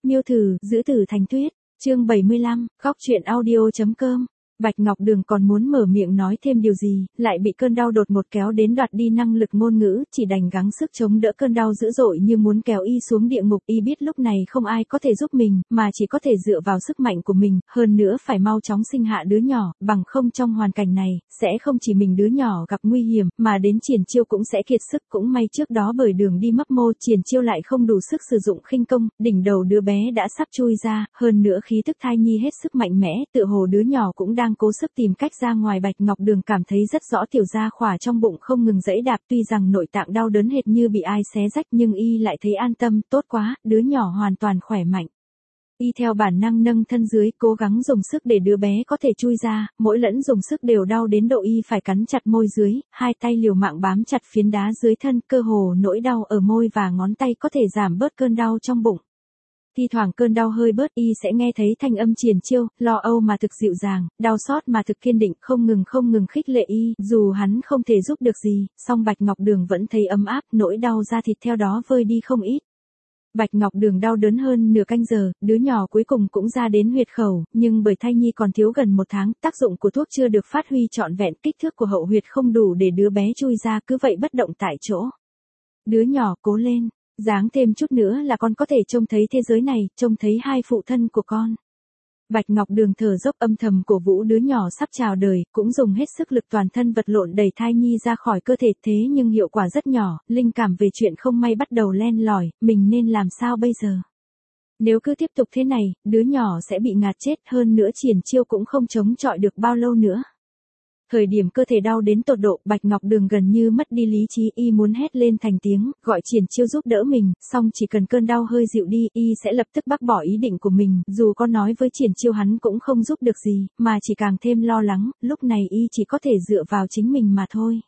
Miêu thử, giữ tử thành tuyết, chương 75, góc truyện audio.com. Bạch Ngọc Đường còn muốn mở miệng nói thêm điều gì, lại bị cơn đau đột ngột kéo đến đoạt đi năng lực ngôn ngữ, chỉ đành gắng sức chống đỡ cơn đau dữ dội như muốn kéo y xuống địa ngục. Y biết lúc này không ai có thể giúp mình, mà chỉ có thể dựa vào sức mạnh của mình, hơn nữa phải mau chóng sinh hạ đứa nhỏ, bằng không trong hoàn cảnh này, sẽ không chỉ mình đứa nhỏ gặp nguy hiểm, mà đến Triển Chiêu cũng sẽ kiệt sức. Cũng may trước đó bởi đường đi mấp mô, Triển Chiêu lại không đủ sức sử dụng khinh công, đỉnh đầu đứa bé đã sắp chui ra, hơn nữa khí tức thai nhi hết sức mạnh mẽ, tựa hồ đứa nhỏ cũng đang cố sức tìm cách ra ngoài. Bạch Ngọc Đường cảm thấy rất rõ tiểu gia khỏa trong bụng không ngừng giãy đạp, tuy rằng nội tạng đau đớn hệt như bị ai xé rách nhưng y lại thấy an tâm, tốt quá, đứa nhỏ hoàn toàn khỏe mạnh. Y theo bản năng nâng thân dưới, cố gắng dùng sức để đứa bé có thể chui ra, mỗi lần dùng sức đều đau đến độ y phải cắn chặt môi dưới, hai tay liều mạng bám chặt phiến đá dưới thân, cơ hồ nỗi đau ở môi và ngón tay có thể giảm bớt cơn đau trong bụng. Thi thoảng cơn đau hơi bớt, y sẽ nghe thấy thanh âm Triển Chiêu, lo âu mà thực dịu dàng, đau xót mà thực kiên định, không ngừng khích lệ y. Dù hắn không thể giúp được gì, song Bạch Ngọc Đường vẫn thấy ấm áp, nỗi đau da thịt theo đó vơi đi không ít. Bạch Ngọc Đường đau đớn hơn nửa canh giờ, đứa nhỏ cuối cùng cũng ra đến huyệt khẩu, nhưng bởi thai nhi còn thiếu gần 1 tháng, tác dụng của thuốc chưa được phát huy trọn vẹn, kích thước của hậu huyệt không đủ để đứa bé chui ra, cứ vậy bất động tại chỗ. Đứa nhỏ cố lên, dáng thêm chút nữa là con có thể trông thấy thế giới này, trông thấy hai phụ thân của con. Bạch Ngọc Đường thở dốc âm thầm cổ vũ đứa nhỏ sắp chào đời, cũng dùng hết sức lực toàn thân vật lộn đẩy thai nhi ra khỏi cơ thể, thế nhưng hiệu quả rất nhỏ, linh cảm về chuyện không may bắt đầu len lỏi, mình nên làm sao bây giờ? Nếu cứ tiếp tục thế này, đứa nhỏ sẽ bị ngạt chết, hơn nữa Triển Chiêu cũng không chống chọi được bao lâu nữa. Thời điểm cơ thể đau đến tột độ, Bạch Ngọc Đường gần như mất đi lý trí, y muốn hét lên thành tiếng, gọi Triển Chiêu giúp đỡ mình, song chỉ cần cơn đau hơi dịu đi, y sẽ lập tức bác bỏ ý định của mình, dù có nói với Triển Chiêu hắn cũng không giúp được gì, mà chỉ càng thêm lo lắng, lúc này y chỉ có thể dựa vào chính mình mà thôi.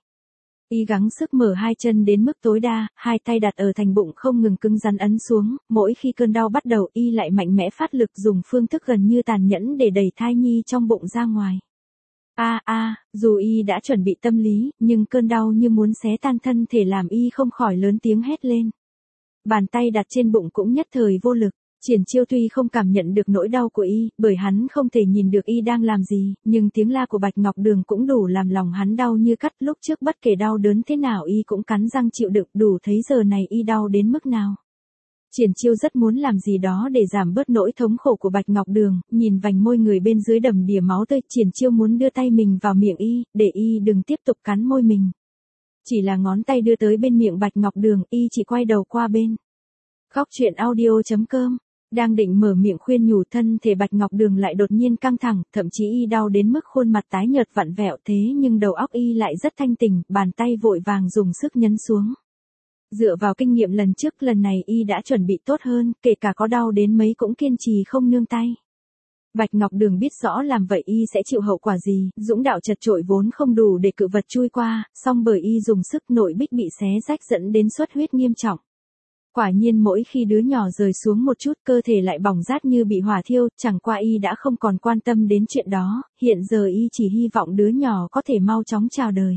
Y gắng sức mở hai chân đến mức tối đa, hai tay đặt ở thành bụng không ngừng cứng rắn ấn xuống, mỗi khi cơn đau bắt đầu y lại mạnh mẽ phát lực dùng phương thức gần như tàn nhẫn để đẩy thai nhi trong bụng ra ngoài. Dù y đã chuẩn bị tâm lý, nhưng cơn đau như muốn xé tan thân thể làm y không khỏi lớn tiếng hét lên. Bàn tay đặt trên bụng cũng nhất thời vô lực. Triển Chiêu tuy không cảm nhận được nỗi đau của y, bởi hắn không thể nhìn được y đang làm gì, nhưng tiếng la của Bạch Ngọc Đường cũng đủ làm lòng hắn đau như cắt. Lúc trước bất kể đau đớn thế nào y cũng cắn răng chịu đựng, đủ thấy giờ này y đau đến mức nào. Triển Chiêu rất muốn làm gì đó để giảm bớt nỗi thống khổ của Bạch Ngọc Đường, nhìn vành môi người bên dưới đầm đìa máu tươi, Triển Chiêu muốn đưa tay mình vào miệng y, để y đừng tiếp tục cắn môi mình. Chỉ là ngón tay đưa tới bên miệng Bạch Ngọc Đường, y chỉ quay đầu qua bên. Góc truyện audio.com. Đang định mở miệng khuyên nhủ, thân thể Bạch Ngọc Đường lại đột nhiên căng thẳng, thậm chí y đau đến mức khuôn mặt tái nhợt vặn vẹo, thế nhưng đầu óc y lại rất thanh tỉnh, bàn tay vội vàng dùng sức nhấn xuống. Dựa vào kinh nghiệm lần trước, lần này y đã chuẩn bị tốt hơn, kể cả có đau đến mấy cũng kiên trì không nương tay. Bạch Ngọc Đường biết rõ làm vậy y sẽ chịu hậu quả gì, dũng đạo chật trội vốn không đủ để cự vật chui qua, song bởi y dùng sức nội bích bị xé rách dẫn đến xuất huyết nghiêm trọng. Quả nhiên mỗi khi đứa nhỏ rơi xuống một chút, cơ thể lại bỏng rát như bị hỏa thiêu, chẳng qua y đã không còn quan tâm đến chuyện đó, hiện giờ y chỉ hy vọng đứa nhỏ có thể mau chóng chào đời.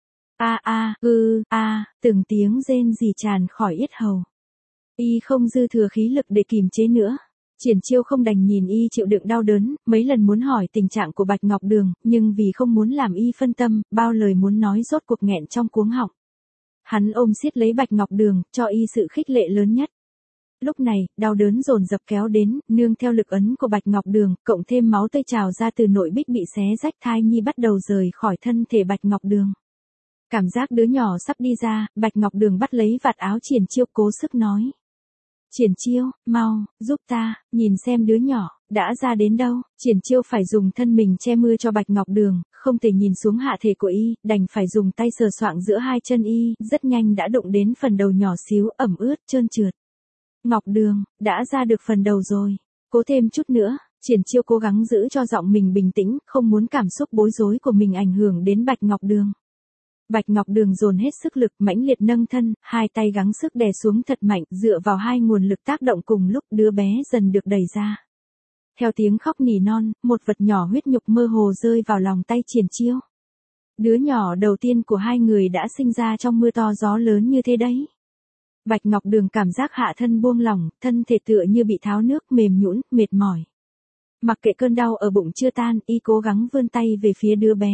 Từng tiếng rên rỉ tràn khỏi yết hầu. Y không dư thừa khí lực để kìm chế nữa. Triển Chiêu không đành nhìn y chịu đựng đau đớn, mấy lần muốn hỏi tình trạng của Bạch Ngọc Đường, nhưng vì không muốn làm y phân tâm, bao lời muốn nói rốt cuộc nghẹn trong cuống họng. Hắn ôm siết lấy Bạch Ngọc Đường, cho y sự khích lệ lớn nhất. Lúc này, đau đớn dồn dập kéo đến, nương theo lực ấn của Bạch Ngọc Đường, cộng thêm máu tươi trào ra từ nội bích bị xé rách, thai nhi bắt đầu rời khỏi thân thể Bạch Ngọc Đường. Cảm giác đứa nhỏ sắp đi ra, Bạch Ngọc Đường bắt lấy vạt áo Triển Chiêu cố sức nói. Triển Chiêu, mau, giúp ta, nhìn xem đứa nhỏ, đã ra đến đâu. Triển Chiêu phải dùng thân mình che mưa cho Bạch Ngọc Đường, không thể nhìn xuống hạ thể của y, đành phải dùng tay sờ soạng giữa hai chân y, rất nhanh đã đụng đến phần đầu nhỏ xíu, ẩm ướt, trơn trượt. Ngọc Đường, đã ra được phần đầu rồi, cố thêm chút nữa. Triển Chiêu cố gắng giữ cho giọng mình bình tĩnh, không muốn cảm xúc bối rối của mình ảnh hưởng đến Bạch Ngọc Đường. Bạch Ngọc Đường dồn hết sức lực, mãnh liệt nâng thân, hai tay gắng sức đè xuống thật mạnh, dựa vào hai nguồn lực tác động cùng lúc, đứa bé dần được đẩy ra. Theo tiếng khóc nỉ non, một vật nhỏ huyết nhục mơ hồ rơi vào lòng tay Triển Chiêu. Đứa nhỏ đầu tiên của hai người đã sinh ra trong mưa to gió lớn như thế đấy. Bạch Ngọc Đường cảm giác hạ thân buông lỏng, thân thể tựa như bị tháo nước, mềm nhũn, mệt mỏi. Mặc kệ cơn đau ở bụng chưa tan, y cố gắng vươn tay về phía đứa bé.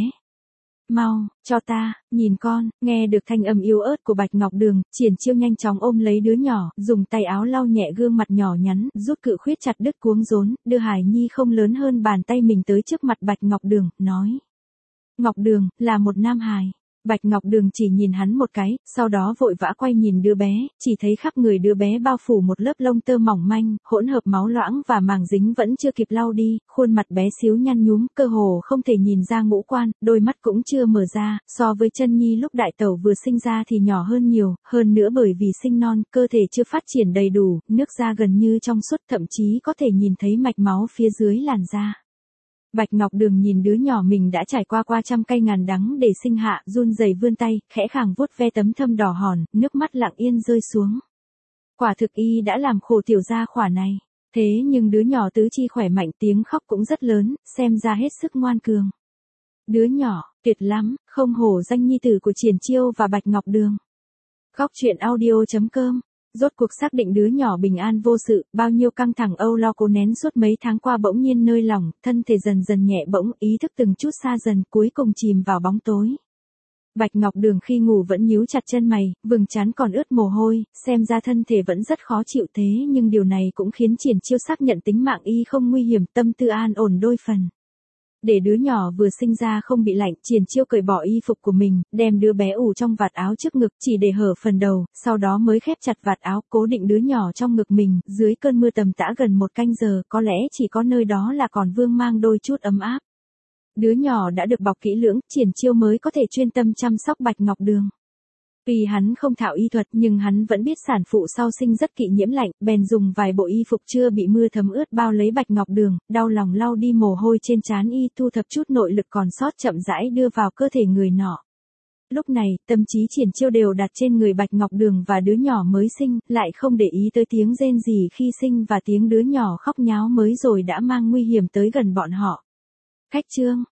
Mau, cho ta, nhìn con. Nghe được thanh âm yếu ớt của Bạch Ngọc Đường, Triển Chiêu nhanh chóng ôm lấy đứa nhỏ, dùng tay áo lau nhẹ gương mặt nhỏ nhắn, rút cự khuyết chặt đứt cuống rốn, đưa Hải Nhi không lớn hơn bàn tay mình tới trước mặt Bạch Ngọc Đường, nói. Ngọc Đường, là một nam hài. Bạch Ngọc Đường chỉ nhìn hắn một cái, sau đó vội vã quay nhìn đứa bé, chỉ thấy khắp người đứa bé bao phủ một lớp lông tơ mỏng manh, hỗn hợp máu loãng và màng dính vẫn chưa kịp lau đi, khuôn mặt bé xíu nhăn nhúm, cơ hồ không thể nhìn ra ngũ quan, đôi mắt cũng chưa mở ra, so với Chân Nhi lúc đại tẩu vừa sinh ra thì nhỏ hơn nhiều, hơn nữa bởi vì sinh non, cơ thể chưa phát triển đầy đủ, nước da gần như trong suốt, thậm chí có thể nhìn thấy mạch máu phía dưới làn da. Bạch Ngọc Đường nhìn đứa nhỏ mình đã trải qua trăm cây ngàn đắng để sinh hạ, run rẩy vươn tay, khẽ khàng vuốt ve tấm thâm đỏ hòn, nước mắt lặng yên rơi xuống. Quả thực y đã làm khổ tiểu gia khỏa này. Thế nhưng đứa nhỏ tứ chi khỏe mạnh, tiếng khóc cũng rất lớn, xem ra hết sức ngoan cường. Đứa nhỏ, tuyệt lắm, không hổ danh nhi tử của Triển Chiêu và Bạch Ngọc Đường. Góc truyện audio.com. Rốt cuộc xác định đứa nhỏ bình an vô sự, bao nhiêu căng thẳng âu lo cố nén suốt mấy tháng qua bỗng nhiên nơi lòng, thân thể dần dần nhẹ bỗng, ý thức từng chút xa dần, cuối cùng chìm vào bóng tối. Bạch Ngọc Đường khi ngủ vẫn nhíu chặt chân mày, vầng trán còn ướt mồ hôi, xem ra thân thể vẫn rất khó chịu, thế nhưng điều này cũng khiến Triển Chiêu xác nhận tính mạng y không nguy hiểm, tâm tư an ổn đôi phần. Để đứa nhỏ vừa sinh ra không bị lạnh, Triển Chiêu cởi bỏ y phục của mình, đem đứa bé ủ trong vạt áo trước ngực, chỉ để hở phần đầu, sau đó mới khép chặt vạt áo, cố định đứa nhỏ trong ngực mình, dưới cơn mưa tầm tã gần 1 canh giờ, có lẽ chỉ có nơi đó là còn vương mang đôi chút ấm áp. Đứa nhỏ đã được bọc kỹ lưỡng, Triển Chiêu mới có thể chuyên tâm chăm sóc Bạch Ngọc Đường. Vì hắn không thạo y thuật nhưng hắn vẫn biết sản phụ sau sinh rất kỵ nhiễm lạnh, bèn dùng vài bộ y phục chưa bị mưa thấm ướt bao lấy Bạch Ngọc Đường, đau lòng lau đi mồ hôi trên trán y, thu thập chút nội lực còn sót chậm rãi đưa vào cơ thể người nọ. Lúc này, tâm trí Triển Chiêu đều đặt trên người Bạch Ngọc Đường và đứa nhỏ mới sinh, lại không để ý tới tiếng rên rỉ khi sinh và tiếng đứa nhỏ khóc nháo mới rồi đã mang nguy hiểm tới gần bọn họ. Khách trương,